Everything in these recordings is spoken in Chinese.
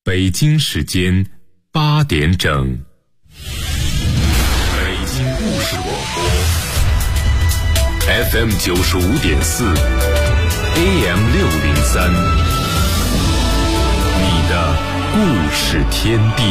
北京时间8点整，北京故事广播 FM 95.4 AM 603，你的故事天地。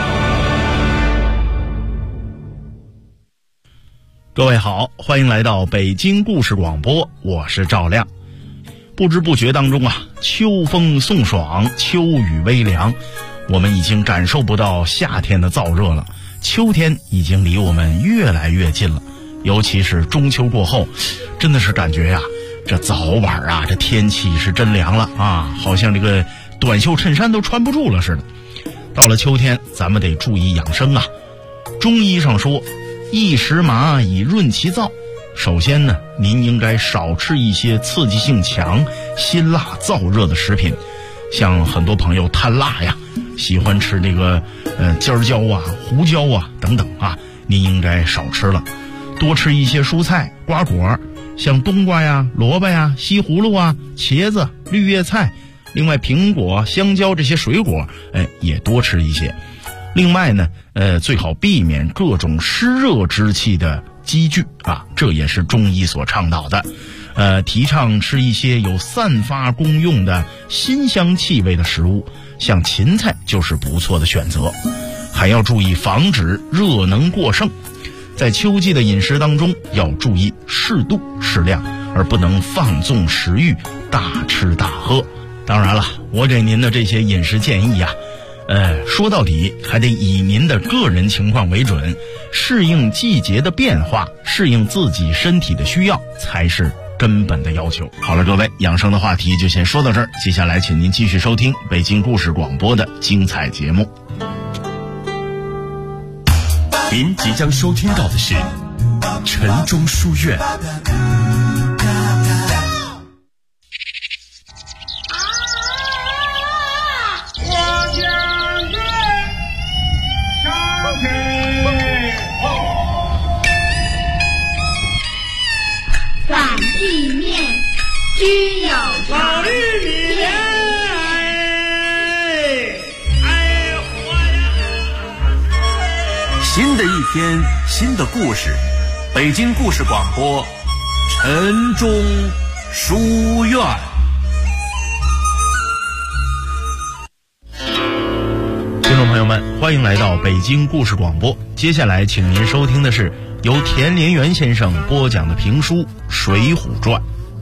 各位好，欢迎来到北京故事广播，我是赵亮。不知不觉当中啊，秋风送爽，秋雨微凉，我们已经感受不到夏天的燥热了，秋天已经离我们越来越近了。尤其是中秋过后，真的是感觉呀，这早晚啊，这天气是真凉了啊，好像这个短袖衬衫都穿不住了似的。到了秋天，咱们得注意养生啊。中医上说，一时麻以润其燥。首先呢，您应该少吃一些刺激性强、辛辣燥热的食品，像很多朋友贪辣呀，喜欢吃那个尖椒啊、胡椒啊等等啊，您应该少吃了，多吃一些蔬菜、瓜果，像冬瓜呀、萝卜呀、西葫芦啊、茄子、绿叶菜，另外苹果、香蕉这些水果，也多吃一些。另外呢，最好避免各种湿热之气的积聚啊，这也是中医所倡导的。提倡吃一些有散发功用的辛香气味的食物，像芹菜就是不错的选择。还要注意防止热能过剩，在秋季的饮食当中要注意适度适量，而不能放纵食欲，大吃大喝。当然了，我给您的这些饮食建议啊，说到底还得以您的个人情况为准，适应季节的变化，适应自己身体的需要才是根本的要求。好了，各位，养生的话题就先说到这儿，接下来请您继续收听北京故事广播的精彩节目。 您即将收听到的是晨钟书院。 居有法律里面， 新的一天，新的故事，北京故事广播，晨钟书院。 听众朋友们，欢迎来到北京故事广播。接下来，请您收听的是由田连元先生播讲的评书《水浒传》。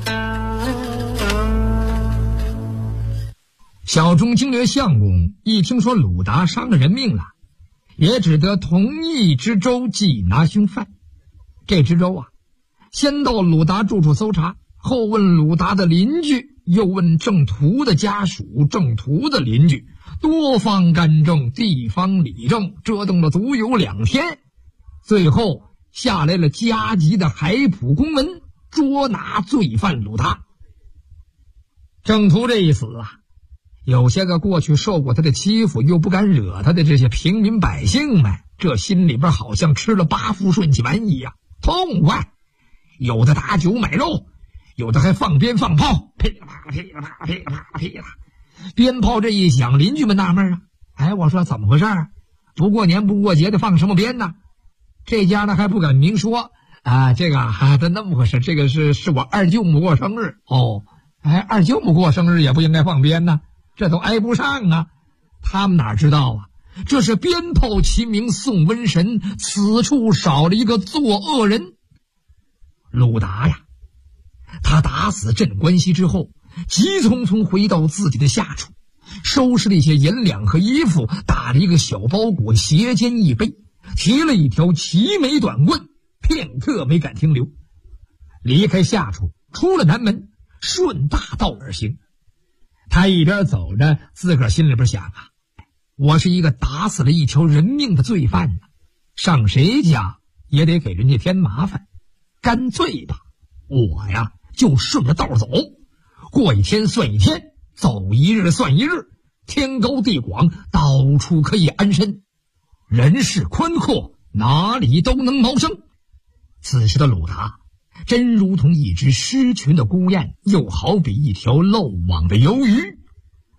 小钟经略相公一听说鲁达伤了人命了，也只得同意知州缉拿凶犯。这知州啊，先到鲁达住处搜查，后问鲁达的邻居，又问郑屠的家属、郑屠的邻居，多方干政、地方理政，折腾了足有2天，最后下来了加急的海普公文，捉拿罪犯鲁达。郑屠这一死啊，有些个过去受过他的欺负又不敢惹他的这些平民百姓们，这心里边好像吃了8副顺气丸一样痛快，有的打酒买肉，有的还放鞭放炮，噼里啪啦噼里啪啦噼里啪啦噼里啪啦。鞭炮这一响，邻居们纳闷啊，我说怎么回事啊？不过年不过节的放什么鞭呢？这家呢还不敢明说啊，这个那么回事，这个是我二舅母过生日哦，二舅母过生日也不应该放鞭呢，这都挨不上啊。他们哪知道啊，这是鞭炮齐鸣送瘟神，此处少了一个作恶人。鲁达呀，他打死镇关西之后，急匆匆回到自己的下处，收拾了一些银两和衣服，打了一个小包裹，斜肩一背，提了一条齐眉短棍，片刻没敢停留，离开下处，出了南门，顺大道而行。他一边走着，自个儿心里边想啊，我是一个打死了一条人命的罪犯呢，上谁家也得给人家添麻烦，干脆吧，我呀就顺着道走，过一天算一天，走一日算一日，天高地广，到处可以安身，人世宽阔，哪里都能谋生。此时的鲁达真如同一只失群的孤雁，又好比一条漏网的游鱼。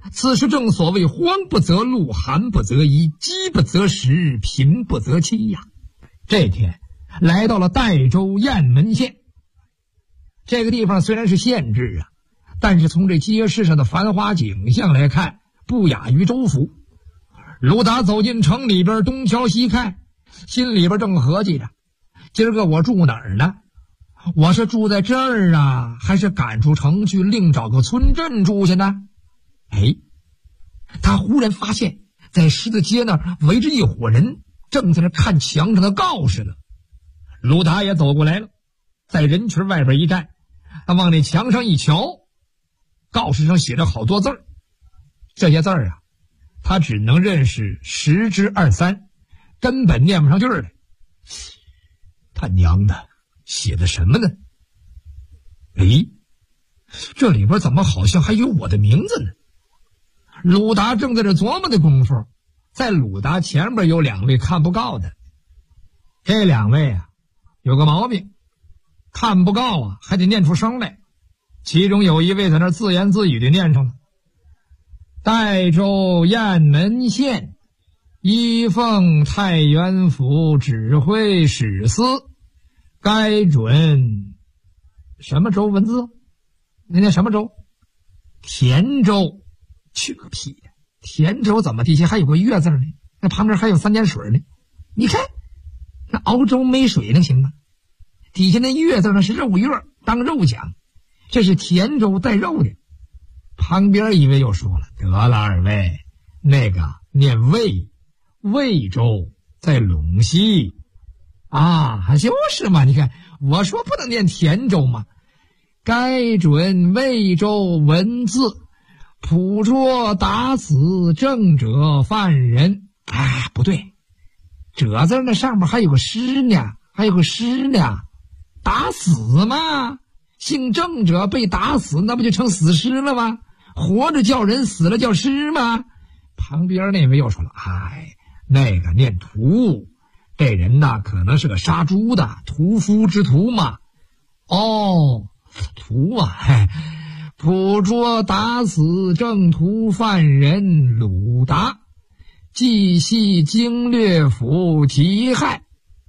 此时正所谓荒不择路，寒不择衣，饥不择食，贫不择妻呀。这天来到了代州雁门县。这个地方虽然是县治啊，但是从这街市上的繁华景象来看，不亚于州府。鲁达走进城里边，东瞧西看，心里边正合计着，今儿个我住哪儿呢？我是住在这儿啊，还是赶出城去另找个村镇住去呢？哎，他忽然发现在十字街那儿围着一伙人，正在那看墙上的告示呢。鲁达也走过来了，在人群外边一站，他往那墙上一瞧，告示上写着好多字儿。这些字儿啊，他只能认识10之23，根本念不上句儿来。他娘的，写的什么呢？哎，这里边怎么好像还有我的名字呢？鲁达正在这琢磨的功夫，在鲁达前边有2位看不告的。这2位啊，有个毛病，看不告啊还得念出声来。其中有一位在那自言自语的念上了：代州雁门县依奉太原府指挥使司，该准什么州文字？那念什么州？田州。去个屁呀！田州怎么底下还有个月字呢？那旁边还有3点水呢。你看，那熬粥没水能行吗？底下那月字呢是肉月，当肉讲，这是田州带肉的。旁边一位又说了：得了，2位，那个念魏，魏州在陇西啊，就是嘛。你看我说不能念田州嘛，该准魏州文字，捕捉打死正者犯人。哎，不对，者字那上面还有个师呢，打死嘛，姓郑者被打死，那不就成死尸了吗？活着叫人，死了叫尸吗？旁边那位又说了：哎，那个念屠，这人呐可能是个杀猪的，屠夫之徒嘛。哦，屠啊，捕捉打死正途犯人鲁达，继系经略府提害。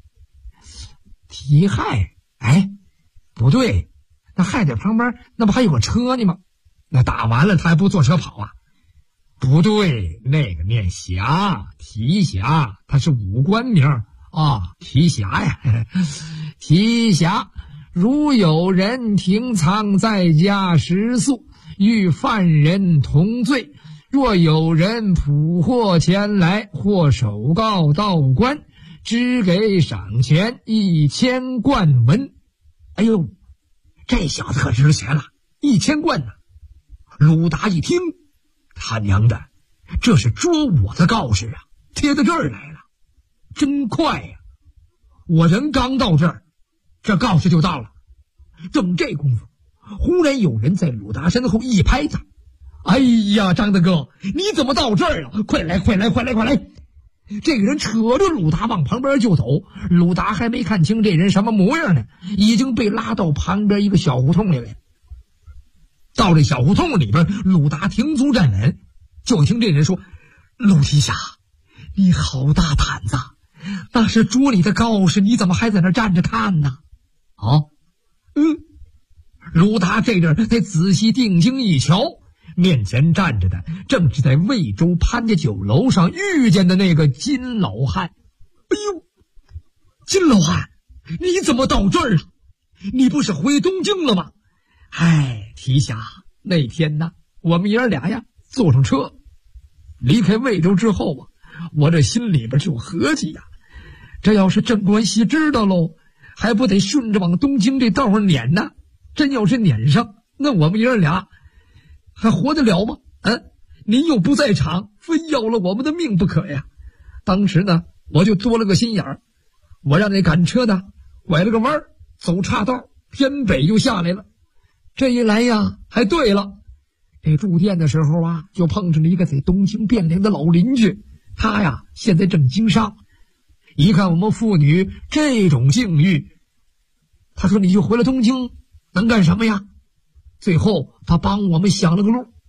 提害？哎，不对，那害在旁边那不还有个车呢吗？那打完了他还不坐车跑啊？不对，那个念侠，提辖，他是武官名啊，提辖呀。提辖，如有人停仓在家食宿，与犯人同罪，若有人捕获前来，或手告到官，只给赏钱1000贯文。哎呦，这小子可值钱了，1000贯呢。鲁达一听，他娘的，这是捉我的告示啊，贴到这儿来了，真快呀！我人刚到这儿，这告示就到了。正这功夫，忽然有人在鲁达身后一拍他：哎呀，张大哥，你怎么到这儿了？快来！这个人扯着鲁达往旁边就走，鲁达还没看清这人什么模样呢，已经被拉到旁边一个小胡同里来。到这小胡同里边，鲁达停足站稳，就听这人说：鲁提辖，你好大胆子，那是捉你的告示，你怎么还在那站着看呢？鲁达这阵才仔细定睛一瞧，面前站着的正是在魏州潘家酒楼上遇见的那个金老汉。哎呦，金老汉，你怎么到这儿了？你不是回东京了吗？哎，提辖，那天呢，我们爷俩呀坐上车离开魏州之后啊，我这心里边就合计呀，这要是镇关西知道喽，还不得顺着往东京这道上撵呢？真要是撵上，那我们爷俩还活得了吗？您又不在场，非要了我们的命不可呀。当时呢，我就多了个心眼儿，我让那赶车的拐了个弯，走岔道偏北就下来了。这一来呀，还对了，这住店的时候啊，就碰上了一个在东京汴梁的老邻居，他呀现在正经商。一看我们父女这种境遇，他说：你就回了东京能干什么呀？最后他帮我们想了个路，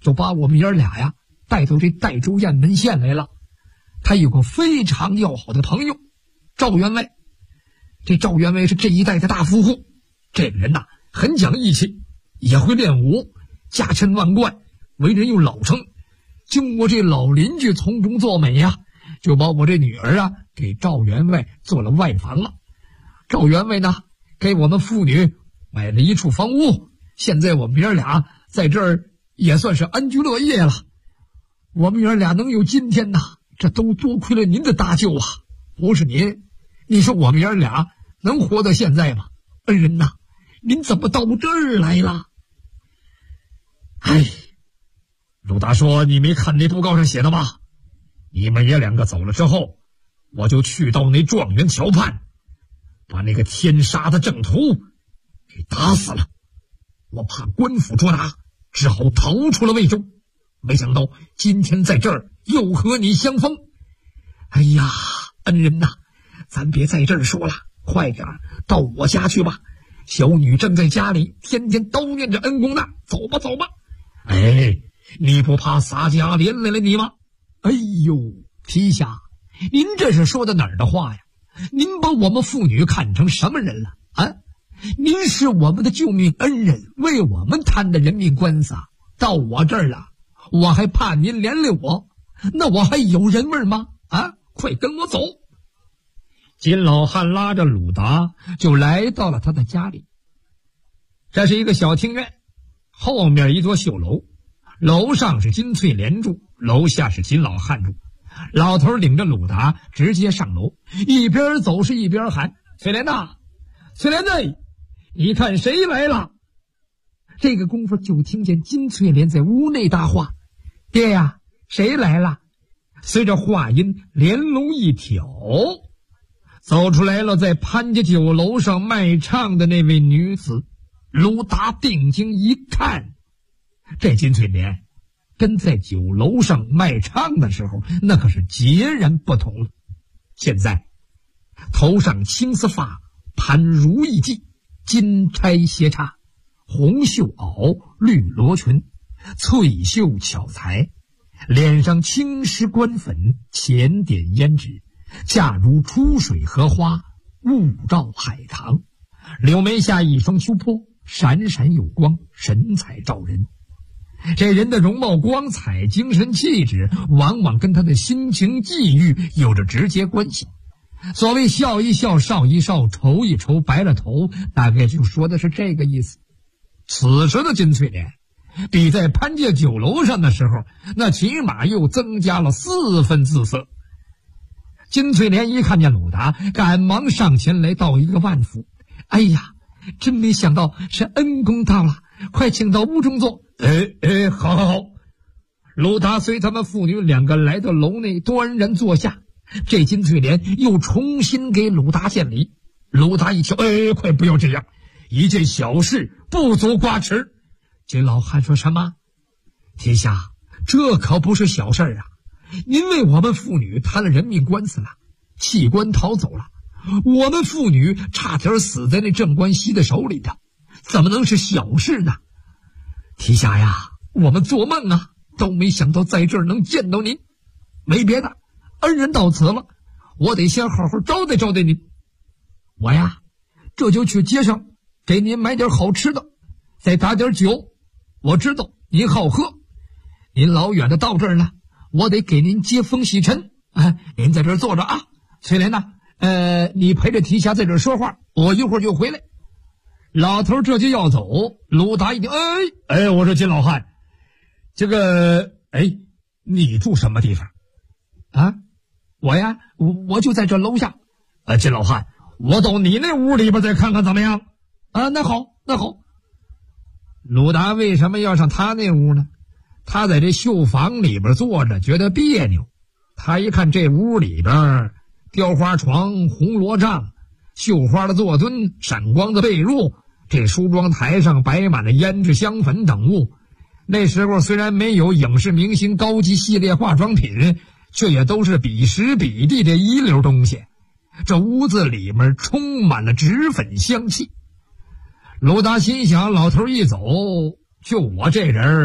就把我们爷俩呀带到这代州雁门县来了。他有个非常要好的朋友赵员外，这赵员外是这一代的大富户，这个人呐很讲义气，也会练武，家趁万贯，为人又老成。经过这老邻居从中作美呀，就把我这女儿啊给赵员外做了外房了。赵员外呢给我们父女买了一处房屋，现在我们爷俩在这儿也算是安居乐业了。我们爷俩能有今天呐，这都多亏了您的搭救啊！不是您，你说我们爷俩能活到现在吗？恩人呐，您怎么到这儿来了？哎，鲁达说：“你没看那布告上写的吗？你们爷两个走了之后，我就去到那状元桥畔，把那个天杀的郑屠给打死了。我怕官府捉拿，只好逃出了魏州。没想到今天在这儿又和你相逢。哎呀，恩人呐，咱别在这儿说了，快点到我家去吧。小女正在家里天天叨念着恩公呢，走吧走吧。哎，你不怕洒家连累了你吗？哎呦，提辖，您这是说的哪儿的话呀？您把我们父女看成什么人了啊？您是我们的救命恩人，为我们摊的人命官司啊，到我这儿了，我还怕您连累我，那我还有人味吗？啊，快跟我走！金老汉拉着鲁达就来到了他的家里。这是一个小庭院，后面一座绣楼，楼上是金翠莲住，楼下是金老汉住。老头领着鲁达直接上楼，一边走是一边喊：“翠莲呐，翠莲呐，你看谁来了？”这个功夫就听见金翠莲在屋内搭话：“爹呀，谁来了？”随着话音连龙一挑，走出来了在潘家酒楼上卖唱的那位女子。鲁达定睛一看，这金翠莲跟在酒楼上卖唱的时候那可是截然不同了。现在头上青丝发，盘如意髻，金钗斜插，红绣袄，绿罗裙，翠绣巧裁，脸上青石官粉，浅点胭脂，恰如出水荷花，雾罩海棠。柳眉下一双秋波，闪闪有光，神采照人。这人的容貌光彩，精神气质，往往跟他的心情际遇有着直接关系。所谓笑一笑，少一少，愁一愁，白了头，大概就说的是这个意思。此时的金翠莲比在潘家酒楼上的时候那起码又增加了4分姿色。金翠莲一看见鲁达，赶忙上前来道一个万福：“哎呀，真没想到是恩公到了，快请到屋中坐。”好好好。鲁达随他们父女两个来到楼内，端然坐下。这金翠莲又重新给鲁达见礼。鲁达一瞧，快不要这样，一件小事不足挂齿。金老汉说：“什么？天下，这可不是小事啊！您为我们父女摊了人命官司了，弃官逃走了，我们父女差点死在那郑关西的手里的，怎么能是小事呢？提辖呀，我们做梦啊都没想到在这儿能见到您。没别的，恩人到此了，我得先好好招待招待您。我呀，这就去街上给您买点好吃的，再打点酒。我知道您好喝，您老远的到这儿了，我得给您接风洗尘。您在这儿坐着啊。翠莲呐，你陪着提辖在这儿说话，我一会儿就回来。”老头这就要走，鲁达一听，我说金老汉，这个，你住什么地方？啊，我呀，我就在这楼下。金老汉，我到你那屋里边再看看怎么样？啊，那好，那好。鲁达为什么要上他那屋呢？他在这绣房里边坐着，觉得别扭。他一看这屋里边雕花床、红罗帐、绣花的坐墩、闪光的被褥，这梳妆台上摆满了胭脂香粉等物。那时候虽然没有影视明星高级系列化妆品，却也都是彼时彼地的一流东西。这屋子里面充满了脂粉香气。鲁达心想，老头一走，就我这人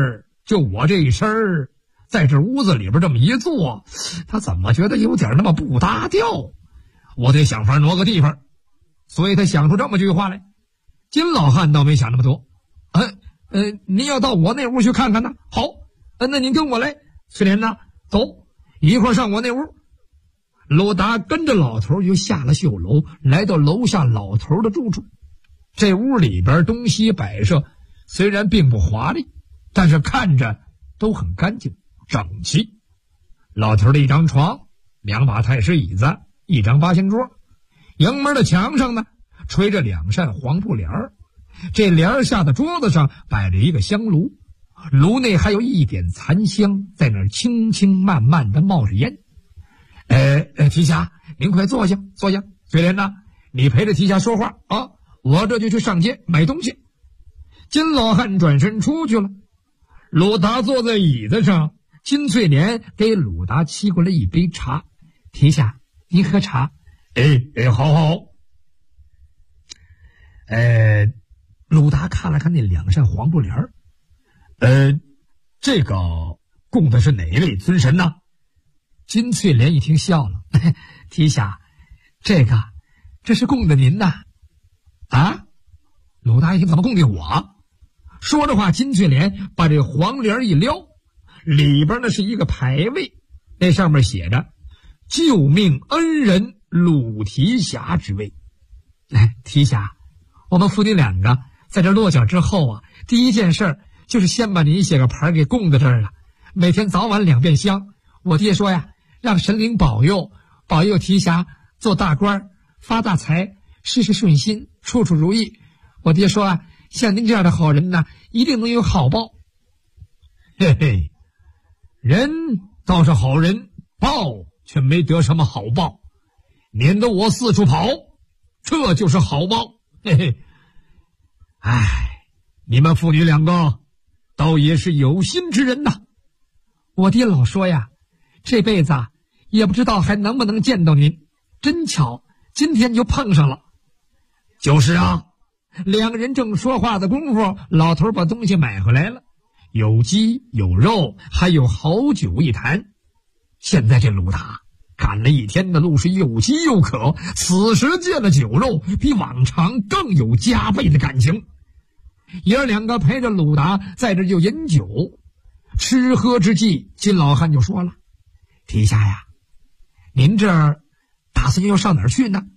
就我这一身儿，在这屋子里边这么一坐，他怎么觉得有点那么不搭调？我得想法挪个地方。所以他想出这么句话来。金老汉倒没想那么多。您要到我那屋去看看呢？好，那您跟我来。翠莲呐，走，一会儿上我那屋。鲁达跟着老头就下了绣楼，来到楼下老头的住处。这屋里边东西摆设虽然并不华丽，但是看着都很干净整齐。老头的一张床，2把太师椅子，一张八仙桌。迎门的墙上呢，垂着2扇黄布帘儿，这帘儿下的桌子上摆着一个香炉，炉内还有一点残香，在那儿轻轻慢慢的冒着烟。提辖，您快坐下，坐下。翠莲呐，你陪着提辖说话啊，我这就去上街买东西。金老汉转身出去了。鲁达坐在椅子上，金翠莲给鲁达沏过来一杯茶。提辖，您喝茶。好。鲁达看了看那2扇黄布帘儿，这个供的是哪位尊神呢？金翠莲一听笑了，提辖，这是供的您呐。啊？鲁达一听，怎么供的我？说着话，金翠莲把这黄帘一撩，里边呢是一个牌位，那上面写着救命恩人鲁提辖之位。提辖，我们父女2个在这落脚之后啊，第一件事就是先把您写个牌给供在这儿了，每天早晚2遍香。我爹说呀，让神灵保佑提辖做大官，发大财，事事顺心，处处如意。我爹说啊，像您这样的好人呢，一定能有好报。嘿嘿，人倒是好人，报却没得什么好报，免得我四处跑，这就是好报。嘿嘿，你们父女2个倒也是有心之人呐。我爹老说呀，这辈子也不知道还能不能见到您，真巧，今天就碰上了。就是啊，2个人正说话的功夫，老头把东西买回来了，有鸡有肉，还有好酒一坛。现在这鲁达赶了一天的路，是又饥又渴，此时见了酒肉，比往常更有加倍的感情。爷儿2个陪着鲁达在这就饮酒。吃喝之际，金老汉就说了，提辖呀，您这儿打算要上哪儿去呢？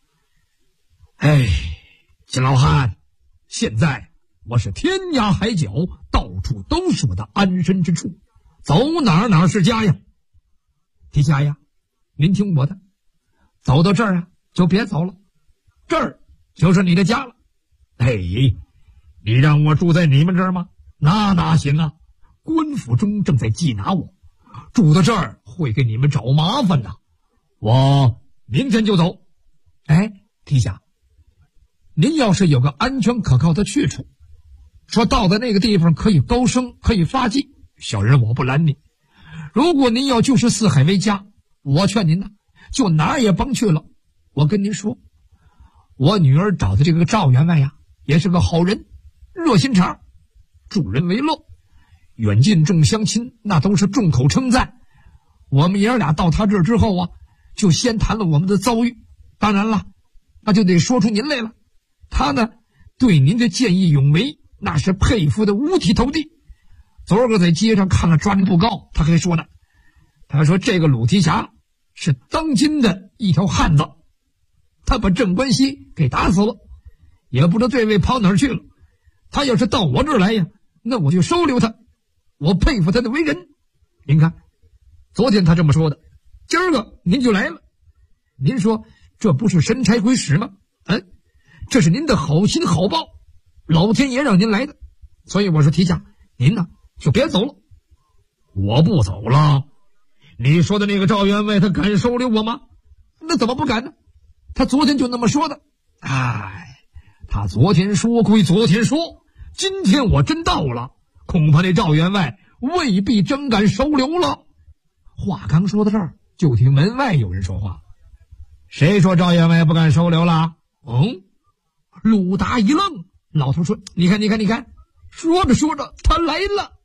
金老汉，现在我是天涯海角，到处都是我的安身之处，走哪是家呀。提辖呀，您听我的，走到这儿啊就别走了，这儿就是你的家了。你让我住在你们这儿吗？那哪行啊，官府中正在缉拿我，住到这儿会给你们找麻烦的。我明天就走。提辖，您要是有个安全可靠的去处，说到的那个地方可以高升，可以发迹，小人我不拦你。如果您要就是四海为家，我劝您呢，就哪儿也甭去了。我跟您说，我女儿找的这个赵员外呀，也是个好人，热心肠，助人为乐，远近众乡亲那都是众口称赞。我们爷儿俩到他这儿之后啊，就先谈了我们的遭遇，当然了，那就得说出您来了。他呢，对您的见义勇为那是佩服的五体投地。昨儿个在街上看了抓人布告，他还说呢，他说这个鲁提辖是当今的一条汉子，他把郑关西给打死了，也不知道这位跑哪儿去了。他要是到我这儿来呀，那我就收留他，我佩服他的为人。您看，昨天他这么说的，今儿个您就来了，您说这不是神差鬼使吗？这是您的好心好报，老天爷让您来的。所以我说提辖，您呢就别走了。我不走了？你说的那个赵员外他敢收留我吗？那怎么不敢呢？他昨天就那么说的。他昨天说归昨天说，今天我真到了，恐怕那赵员外未必真敢收留了。话刚说到这儿，就听门外有人说话。谁说赵员外不敢收留了？鲁达一愣，老头说，你看，说着他来了。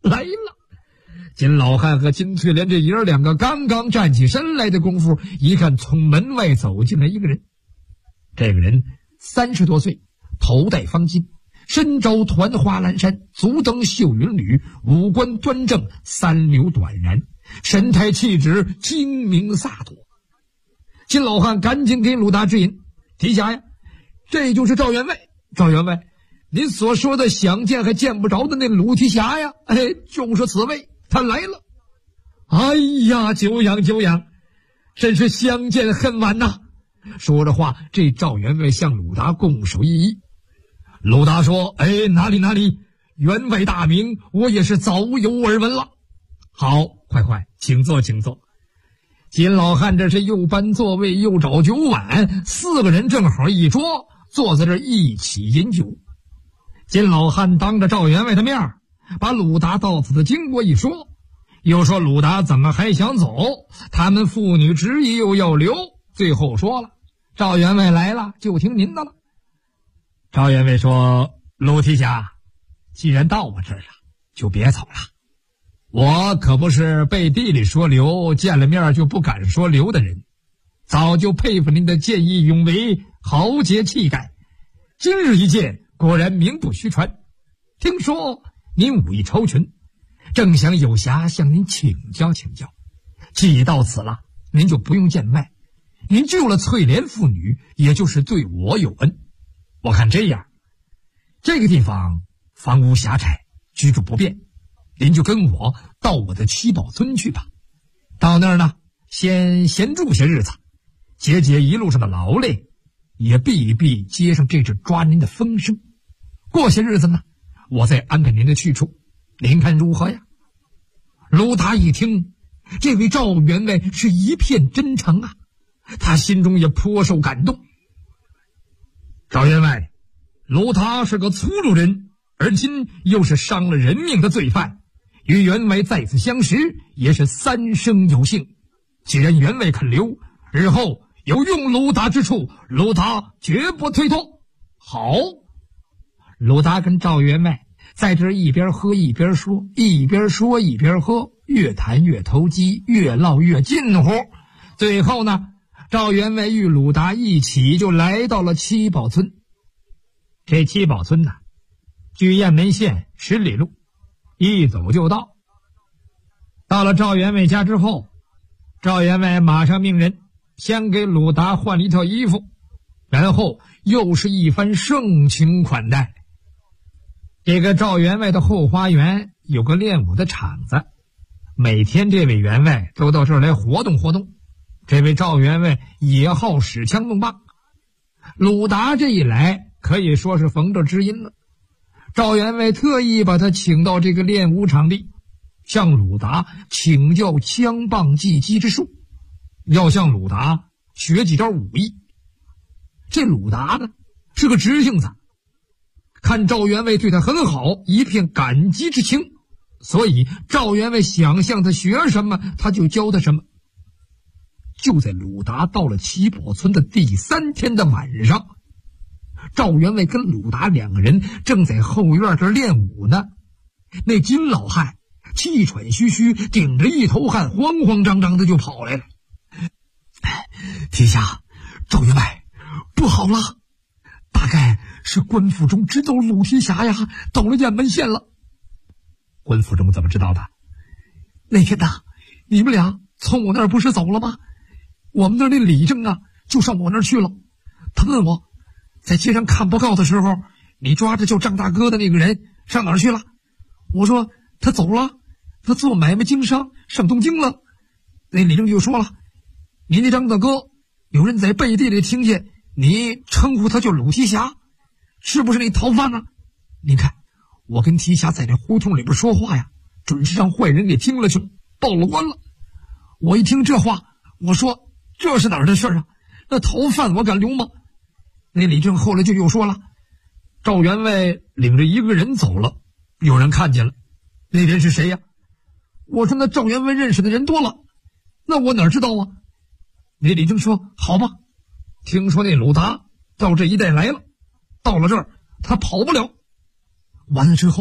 来了。金老汉和金翠莲这爷儿两个刚刚站起身来的功夫，一看从门外走进来一个人。这个人30多岁，头戴方巾，身着团花蓝衫，足蹬绣云履，五官端正，三绺短髯，神态气质精明飒妥。金老汉赶紧给鲁达指引：“提辖呀，这就是赵员外。赵员外，您所说的想见还见不着的那鲁提辖呀，就是此位，他来了。哎呀，久仰久仰，真是相见恨晚呐。”说着话，这赵员外向鲁达拱手一揖。鲁达说：“哪里，员外大名，我也是早有耳闻了。好，快，请坐。”金老汉这是又搬座位又找酒碗，4个人正好一桌，坐在这一起饮酒。金老汉当着赵员外的面把鲁达到此的经过一说，又说鲁达怎么还想走，他们父女执意又要留，最后说了：“赵员外来了，就听您的了。”赵员外说：“鲁提辖，既然到我这儿了，就别走了。我可不是背地里说留，见了面就不敢说留的人，早就佩服您的见义勇为、豪杰气概。今日一见，果然名不虚传。听说您武艺超群，正想有暇向您请教。既已到此了，您就不用见外。您救了翠莲妇女，也就是对我有恩。我看这样，这个地方房屋狭窄，居住不便，您就跟我到我的七宝村去吧。到那儿呢，先闲住些日子，解解一路上的劳累，也避一避街上这阵抓您的风声。过些日子呢，我再安排您的去处，您看如何呀？”鲁达一听，这位赵员外是一片真诚啊，他心中也颇受感动。赵员外，鲁达是个粗鲁人，而今又是伤了人命的罪犯，与员外再次相识，也是三生有幸。既然员外肯留，日后有用鲁达之处，鲁达绝不推脱。好，鲁达跟赵员外在这一边喝一边说，一边说一边喝，越谈越投机，越唠越近乎。最后呢，赵员外与鲁达一起就来到了七宝村。这七宝村呢，距雁门县10里路，一走就到。到了赵员外家之后，赵员外马上命人先给鲁达换了一套衣服，然后又是一番盛情款待。这个赵员外的后花园有个练武的场子，每天这位员外都到这儿来活动活动。这位赵员外也好使枪弄棒，鲁达这一来可以说是逢着知音了。赵员外特意把他请到这个练武场地，向鲁达请教枪棒技击之术，要向鲁达学几招武艺。这鲁达呢是个直性子，看赵员外对他很好，一片感激之情，所以赵员外想向他学什么，他就教他什么。就在鲁达到了七宝村的第3天的晚上，赵员外跟鲁达2个人正在后院这练武呢。那金老汉气喘吁吁，顶着一头汗，慌慌张张的就跑来了。提辖，赵员外，不好了，大概是关府中知道鲁提辖呀到了雁门县了。关府中怎么知道的？那天呐，你们俩从我那儿不是走了吗？我们那儿那李正啊就上我那儿去了。他问我在街上看报告的时候，你抓着叫张大哥的那个人上哪儿去了？我说他走了，他做买卖经商上东京了。那李正就说了，你那张大哥有人在背地里听见你称呼他叫鲁提辖，是不是那逃犯呢？您看我跟提辖在那胡同里边说话呀，准是让坏人给听了去了，报了官了。我一听这话，我说这是哪儿的事啊？那逃犯我敢留吗？那李正后来就又说了，赵员外领着一个人走了，有人看见了。那人是谁呀？我说那赵员外认识的人多了，那我哪知道啊？那李正说好吧，听说那鲁达到这一带来了，到了这儿他跑不了。完了之后啊，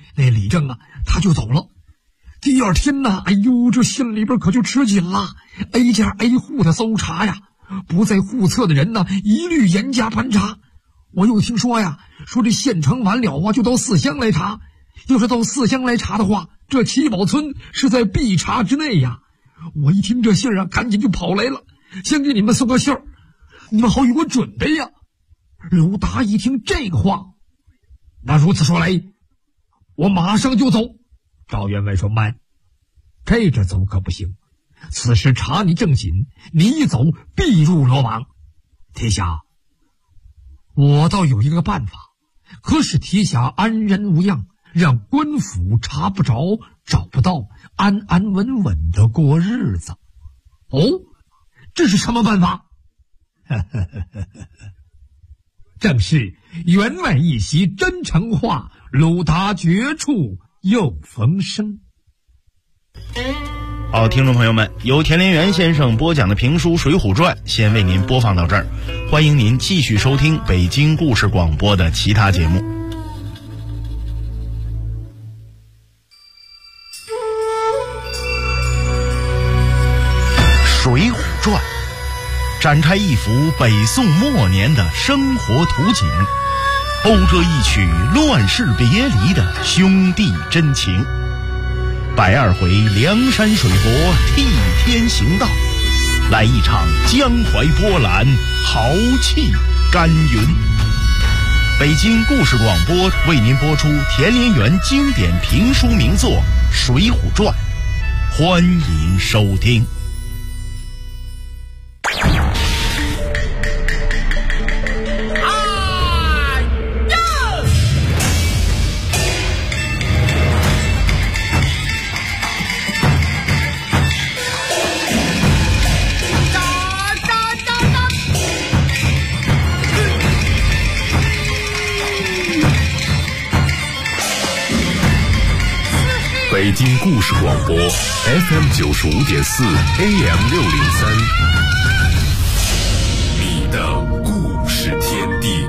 那李正啊他就走了。第二天呢，哎呦，这心里边可就吃紧了。A 家 A 户的搜查呀，不在户册的人呢，一律严加盘查。我又听说呀，说这县城完了啊，就到四乡来查。要是到四乡来查的话，这七宝村是在必查之内呀。我一听这信儿啊，赶紧就跑来了，先给你们送个信儿，你们好有个准备呀。鲁达一听这个话，那如此说来，我马上就走。赵员外说：“慢，这着走可不行，此时查你正紧，你一走必入罗网。提辖，我倒有一个办法，可使提辖安然无恙，让官府查不着，找不到，安安稳稳的过日子。”哦，这是什么办法？正是员外一席真诚话，鲁达绝处又逢生。 好，听众朋友们，由田连元先生播讲的评书《水浒传》先为您播放到这儿，欢迎您继续收听北京故事广播的其他节目。《水浒传》展开一幅北宋末年的生活图景，讴歌一曲乱世别离的兄弟真情。120回梁山水泊替天行道，来一场江淮波澜，豪气干云。北京故事广播为您播出田连元经典评书名作《水浒传》，欢迎收听。 北京故事广播 FM95.4 AM603，你的故事天地。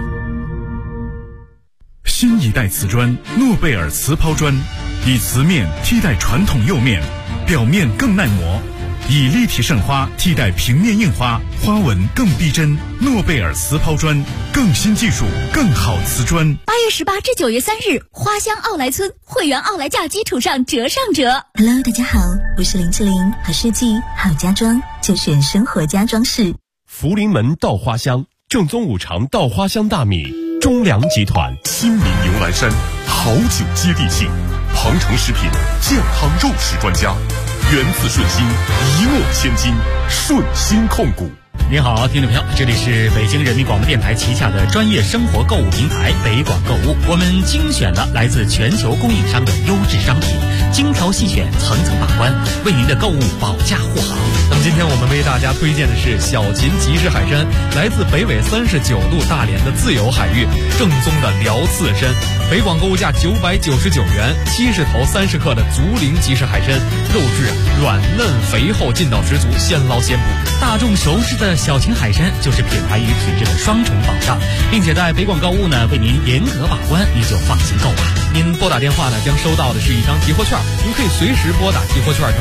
新一代瓷砖诺贝尔瓷抛砖，以瓷面替代传统釉面，表面更耐磨，以立体渗花替代平面印花，花纹更逼真。诺贝尔瓷抛砖，更新技术，更好瓷砖。 8月18至9月3日，花乡奥莱村会员奥莱价基础上折上折。 Hello， 大家好，我是林志玲，好设计好家装就选生活家装饰。 福临门稻花香，正宗五常稻花香大米，中粮集团新民牛栏山，好酒接地气，鹏城食品健康肉食专家，源自顺心，一诺千金，顺心控股。 您好，听众朋友，这里是北京人民广播电台旗下的专业生活购物平台北广购物，我们精选了来自全球供应商的优质商品，精挑细选，层层把关，为您的购物保驾护航。 那么今天我们为大家推荐的是小秦集市海参，来自北纬39度大连的自由海域，正宗的辽刺参。北广购物价999元，70头30克的竹林集市海参，肉质软嫩肥厚，劲道十足，现捞现捕。 大众熟知的小秦海参就是品牌与品质的双重保障，并且在北广购物呢为您严格把关，你就放心购买。 您拨打电话呢将收到的是一张提货券，您可以随时拨打提货券